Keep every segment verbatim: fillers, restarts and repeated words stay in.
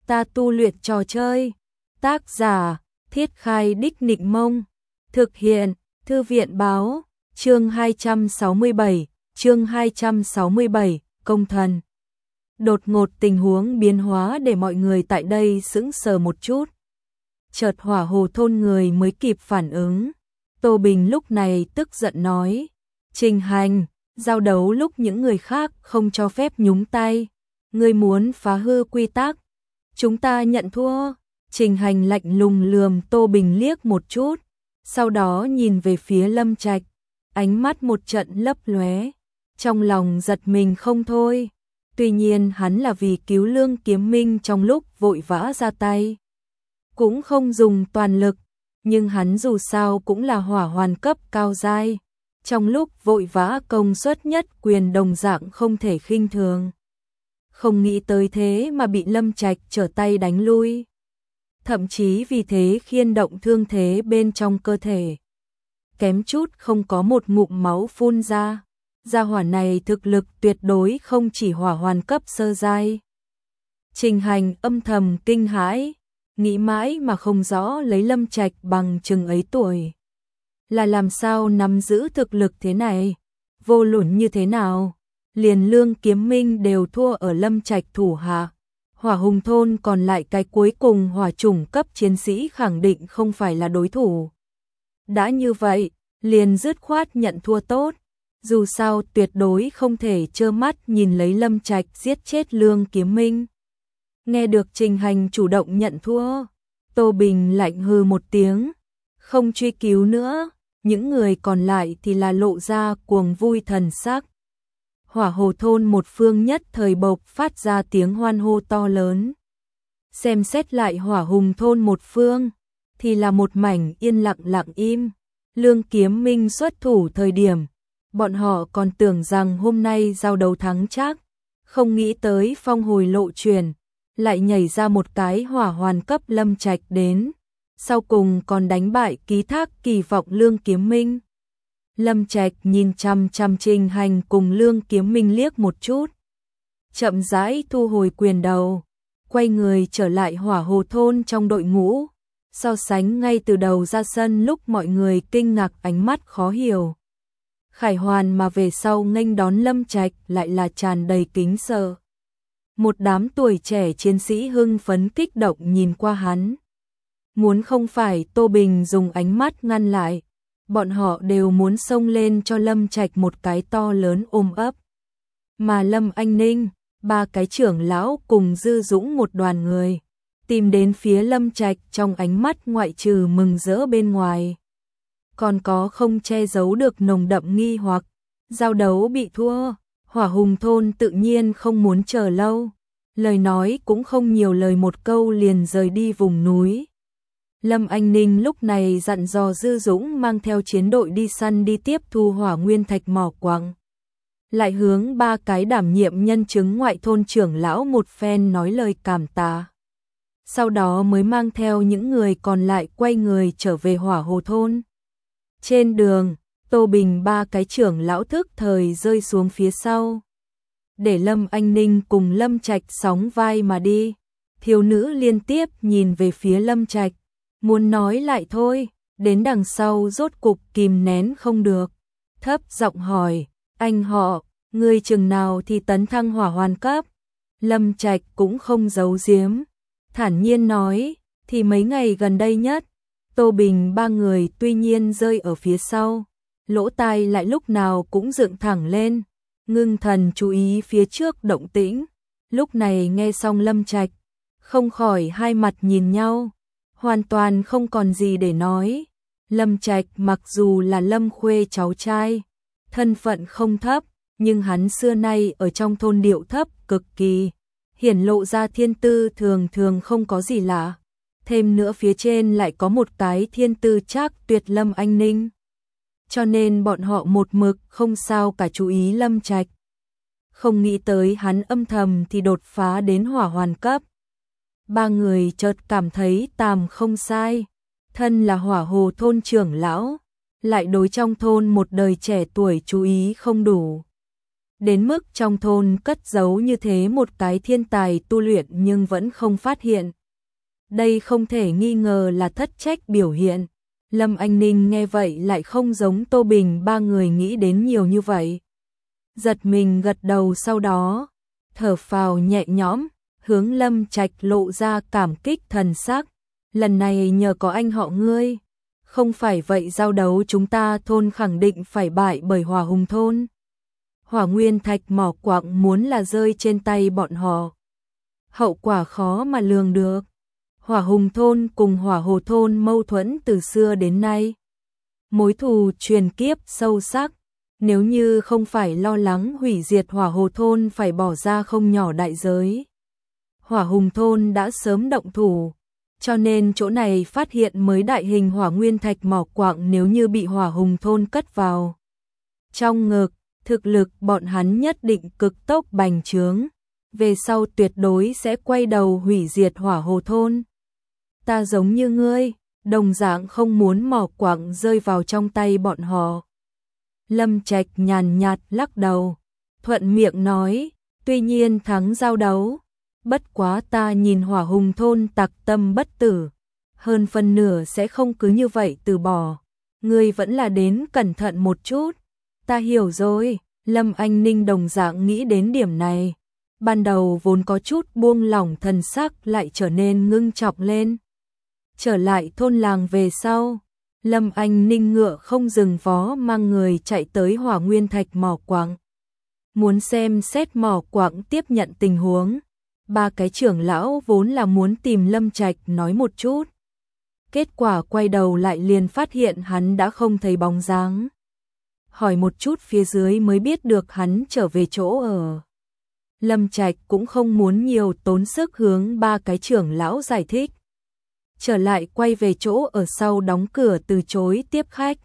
ta tu luyện trò chơi. Tác giả, Thiết Khai Đích Nịnh Mông. Thực hiện, Thư viện Báo. Chương hai trăm sáu mươi bảy, chương hai trăm sáu mươi bảy, công thần. Đột ngột tình huống biến hóa để mọi người tại đây sững sờ một chút. Chợt Hỏa Hồ thôn người mới kịp phản ứng. Tô Bình lúc này tức giận nói, Trình Hành, giao đấu lúc những người khác không cho phép nhúng tay, ngươi muốn phá hư quy tắc, chúng ta nhận thua. Trình Hành lạnh lùng lườm Tô Bình liếc một chút, sau đó nhìn về phía Lâm Trạch, ánh mắt một trận lấp lóe, trong lòng giật mình không thôi. Tuy nhiên hắn là vì cứu Lương Kiếm Minh trong lúc vội vã ra tay, cũng không dùng toàn lực, nhưng hắn dù sao cũng là hỏa hoàn cấp cao giai, trong lúc vội vã công suất nhất quyền đồng dạng không thể khinh thường. Không nghĩ tới thế mà bị Lâm Trạch trở tay đánh lui, thậm chí vì thế khiên động thương thế bên trong cơ thể, kém chút không có một ngụm máu phun ra. Gia hỏa này thực lực tuyệt đối không chỉ hỏa hoàn cấp sơ giai. Trình Hành âm thầm kinh hãi, nghĩ mãi mà không rõ lấy Lâm Trạch bằng chừng ấy tuổi là làm sao nắm giữ thực lực thế này, vô luận như thế nào, liền Lương Kiếm Minh đều thua ở Lâm Trạch thủ hạ. Hỏa Hùng thôn còn lại cái cuối cùng hỏa chủng cấp chiến sĩ khẳng định không phải là đối thủ. Đã như vậy, liền dứt khoát nhận thua tốt. Dù sao tuyệt đối không thể trơ mắt nhìn lấy Lâm Trạch giết chết Lương Kiếm Minh. Nghe được Trình Hành chủ động nhận thua, Tô Bình lạnh hừ một tiếng, không truy cứu nữa. Những người còn lại thì là lộ ra cuồng vui thần sắc. Hỏa Hồ thôn một phương nhất thời bộc phát ra tiếng hoan hô to lớn. Xem xét lại Hỏa Hùng thôn một phương thì là một mảnh yên lặng lặng im. Lương Kiếm Minh xuất thủ thời điểm, bọn họ còn tưởng rằng hôm nay giao đấu thắng chắc, không nghĩ tới phong hồi lộ truyền, lại nhảy ra một cái hỏa hoàn cấp Lâm Trạch đến, sau cùng còn đánh bại ký thác kỳ vọng Lương Kiếm Minh. Lâm Trạch nhìn chăm chăm Trình Hành cùng Lương Kiếm Minh liếc một chút, chậm rãi thu hồi quyền đầu, quay người trở lại Hỏa Hồ thôn trong đội ngũ. So sánh ngay từ đầu ra sân lúc mọi người kinh ngạc ánh mắt khó hiểu, khải hoàn mà về sau nghênh đón Lâm Trạch lại là tràn đầy kính sợ. Một đám tuổi trẻ chiến sĩ hưng phấn kích động nhìn qua hắn. Muốn không phải Tô Bình dùng ánh mắt ngăn lại, bọn họ đều muốn xông lên cho Lâm Trạch một cái to lớn ôm ấp. Mà Lâm Anh Ninh, ba cái trưởng lão cùng Dư Dũng một đoàn người tìm đến phía Lâm Trạch, trong ánh mắt ngoại trừ mừng rỡ bên ngoài, còn có không che giấu được nồng đậm nghi hoặc. Giao đấu bị thua, Hỏa Hùng thôn tự nhiên không muốn chờ lâu, lời nói cũng không nhiều lời, một câu liền rời đi vùng núi. Lâm Anh Ninh lúc này dặn dò Dư Dũng mang theo chiến đội đi săn đi tiếp thu hỏa nguyên thạch mỏ quặng, lại hướng ba cái đảm nhiệm nhân chứng ngoại thôn trưởng lão một phen nói lời cảm tạ. Sau đó mới mang theo những người còn lại quay người trở về Hỏa Hồ thôn. Trên đường, Tô Bình ba cái trưởng lão thức thời rơi xuống phía sau, để Lâm Anh Ninh cùng Lâm Trạch sóng vai mà đi. Thiếu nữ liên tiếp nhìn về phía Lâm Trạch, muốn nói lại thôi, đến đằng sau rốt cục kìm nén không được, thấp giọng hỏi, anh họ, ngươi chừng nào thì tấn thăng hỏa hoàn cấp? Lâm Trạch cũng không giấu giếm, thản nhiên nói, thì mấy ngày gần đây nhất. Tô Bình ba người tuy nhiên rơi ở phía sau, lỗ tai lại lúc nào cũng dựng thẳng lên, ngưng thần chú ý phía trước động tĩnh. Lúc này nghe xong Lâm Trạch, không khỏi hai mặt nhìn nhau, hoàn toàn không còn gì để nói. Lâm Trạch mặc dù là Lâm Khuê cháu trai, thân phận không thấp, nhưng hắn xưa nay ở trong thôn điệu thấp cực kỳ, hiển lộ ra thiên tư thường thường không có gì lạ. Thêm nữa phía trên lại có một cái thiên tư trác tuyệt Lâm Anh Ninh, cho nên bọn họ một mực không sao cả chú ý Lâm Trạch. Không nghĩ tới hắn âm thầm thì đột phá đến hỏa hoàn cấp. Ba người chợt cảm thấy tàm không sai, thân là Hỏa Hồ thôn trưởng lão, lại đối trong thôn một đời trẻ tuổi chú ý không đủ. đến mức trong thôn cất giấu như thế một cái thiên tài tu luyện nhưng vẫn không phát hiện. Đây không thể nghi ngờ là thất trách biểu hiện. Lâm Anh Ninh nghe vậy lại không giống Tô Bình ba người nghĩ đến nhiều như vậy. Giật mình gật đầu, sau đó thở phào nhẹ nhõm, hướng Lâm Trạch lộ ra cảm kích thần sắc. Lần này nhờ có anh họ ngươi, không phải vậy giao đấu chúng ta thôn khẳng định phải bại bởi Hỏa Hùng thôn. Hỏa Nguyên Thạch mỏ quặng muốn là rơi trên tay bọn họ, hậu quả khó mà lường được. Hỏa Hùng thôn cùng Hỏa Hồ thôn mâu thuẫn từ xưa đến nay, mối thù truyền kiếp sâu sắc. Nếu như không phải lo lắng hủy diệt Hỏa Hồ thôn phải bỏ ra không nhỏ đại giới, Hỏa Hùng thôn đã sớm động thủ. Cho nên chỗ này phát hiện mới đại hình hỏa nguyên thạch mỏ quặng, nếu như bị Hỏa Hùng thôn cất vào trong ngực, thực lực bọn hắn nhất định cực tốc bành trướng, về sau tuyệt đối sẽ quay đầu hủy diệt Hỏa Hồ thôn. Ta giống như ngươi, đồng dạng không muốn mỏ quặng rơi vào trong tay bọn họ. Lâm Trạch nhàn nhạt lắc đầu, thuận miệng nói, tuy nhiên thắng giao đấu, bất quá ta nhìn Hỏa Hùng thôn tặc tâm bất tử, hơn phân nửa sẽ không cứ như vậy từ bỏ. Ngươi vẫn là đến cẩn thận một chút. Ta hiểu rồi. Lâm Anh Ninh đồng dạng nghĩ đến điểm này. Ban đầu vốn có chút buông lỏng thần sắc lại trở nên ngưng trọng lên. Trở lại thôn làng về sau, Lâm Anh Ninh ngựa không dừng vó mang người chạy tới Hỏa Nguyên Thạch mỏ quặng. Muốn xem xét mỏ quặng tiếp nhận tình huống. Ba cái trưởng lão vốn là muốn tìm Lâm Trạch nói một chút. Kết quả quay đầu lại liền phát hiện hắn đã không thấy bóng dáng. Hỏi một chút phía dưới mới biết được hắn trở về chỗ ở. Lâm Trạch cũng không muốn nhiều tốn sức hướng ba cái trưởng lão giải thích. Trở lại quay về chỗ ở sau đóng cửa từ chối tiếp khách.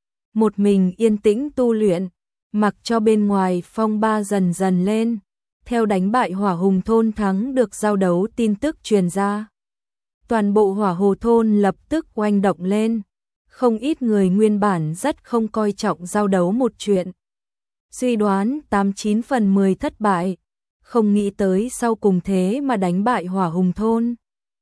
Một mình yên tĩnh tu luyện, mặc cho bên ngoài phong ba dần dần lên. Theo đánh bại Hỏa Hùng thôn thắng được giao đấu tin tức truyền ra, toàn bộ Hỏa Hồ thôn lập tức oanh động lên. Không ít người nguyên bản rất không coi trọng giao đấu một chuyện, suy đoán tám chín phần mười thất bại, không nghĩ tới sau cùng thế mà đánh bại Hỏa Hùng thôn.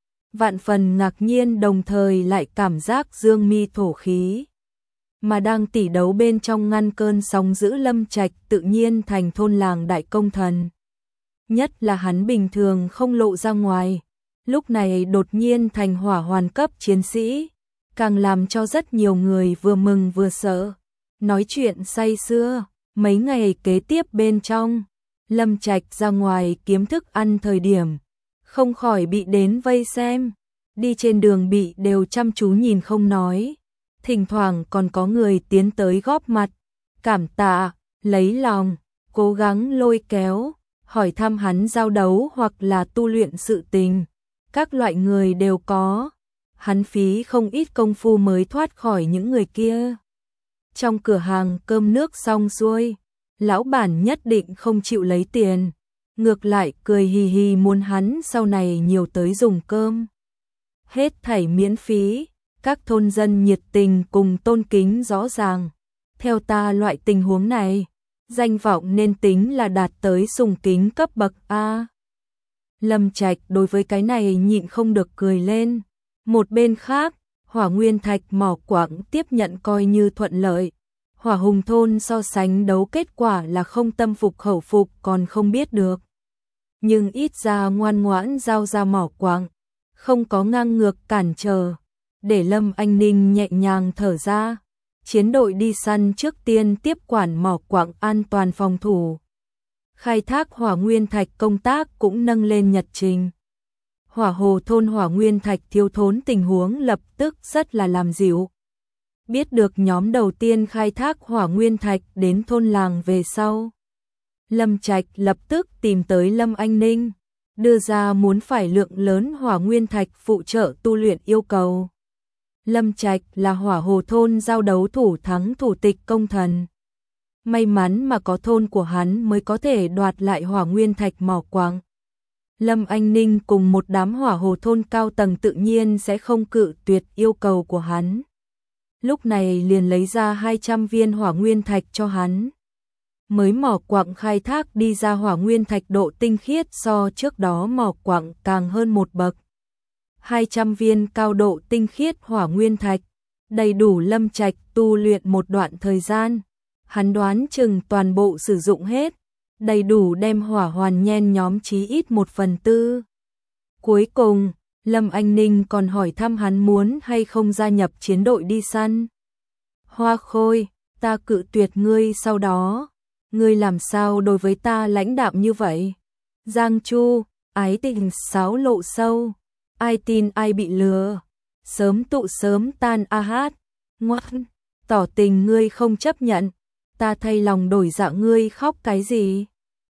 Vạn phần ngạc nhiên, đồng thời lại cảm giác dương mi thổ khí. Mà đang tỉ đấu bên trong ngăn cơn sóng dữ Lâm Trạch tự nhiên thành thôn làng đại công thần. Nhất là hắn bình thường không lộ ra ngoài, lúc này đột nhiên thành hỏa hoàn cấp chiến sĩ, càng làm cho rất nhiều người vừa mừng vừa sợ. Nói chuyện say sưa, mấy ngày kế tiếp bên trong, Lâm Trạch ra ngoài kiếm thức ăn thời điểm, không khỏi bị đến vây xem, đi trên đường bị đều chăm chú nhìn không nói, thỉnh thoảng còn có người tiến tới góp mặt, cảm tạ, lấy lòng, cố gắng lôi kéo, hỏi thăm hắn giao đấu hoặc là tu luyện sự tình, các loại người đều có. Hắn phí không ít công phu mới thoát khỏi những người kia. Trong cửa hàng cơm nước xong xuôi, lão bản nhất định không chịu lấy tiền, ngược lại cười hì hì muốn hắn sau này nhiều tới dùng cơm. Hết thảy miễn phí, các thôn dân nhiệt tình cùng tôn kính rõ ràng. Theo ta loại tình huống này, danh vọng nên tính là đạt tới sùng kính cấp bậc A. Lâm Trạch đối với cái này nhịn không được cười lên. Một bên khác, Hỏa Nguyên Thạch mỏ quặng tiếp nhận coi như thuận lợi. Hỏa Hùng thôn so sánh đấu kết quả là không tâm phục khẩu phục còn không biết được. Nhưng ít ra ngoan ngoãn giao ra mỏ quặng, không có ngang ngược cản trở, để Lâm Anh Ninh nhẹ nhàng thở ra. Chiến đội đi săn trước tiên tiếp quản mỏ quặng an toàn phòng thủ. Khai thác Hỏa Nguyên Thạch công tác cũng nâng lên nhật trình. Hỏa Hồ thôn Hỏa Nguyên Thạch thiếu thốn tình huống lập tức rất là làm dịu. Biết được nhóm đầu tiên khai thác Hỏa Nguyên Thạch đến thôn làng về sau, Lâm Trạch lập tức tìm tới Lâm Anh Ninh, đưa ra muốn phải lượng lớn Hỏa Nguyên Thạch phụ trợ tu luyện yêu cầu. Lâm Trạch là Hỏa Hồ thôn giao đấu thủ thắng thủ tịch công thần. May mắn mà có thôn của hắn mới có thể đoạt lại Hỏa Nguyên Thạch mỏ quặng. Lâm Anh Ninh cùng một đám Hỏa Hồ thôn cao tầng tự nhiên sẽ không cự tuyệt yêu cầu của hắn. Lúc này liền lấy ra hai trăm viên Hỏa Nguyên Thạch cho hắn. mới mỏ quặng khai thác đi ra hỏa nguyên thạch độ tinh khiết so trước đó mỏ quặng càng hơn một bậc. hai trăm viên cao độ tinh khiết hỏa nguyên thạch, đầy đủ Lâm Trạch tu luyện một đoạn thời gian. Hắn đoán chừng toàn bộ sử dụng hết, đầy đủ đem hỏa hoàn nhen nhóm chí ít một phần tư. Cuối cùng, Lâm Anh Ninh còn hỏi thăm hắn muốn hay không gia nhập chiến đội đi săn. Hoa Khôi, ta cự tuyệt ngươi sau đó. Ngươi làm sao đối với ta lãnh đạm như vậy? Giang Chu, ái tình sáo lộ sâu. Ai tin ai bị lừa. Sớm tụ sớm tan a hát. Ngoan, tỏ tình ngươi không chấp nhận. Ta thay lòng đổi dạ ngươi khóc cái gì?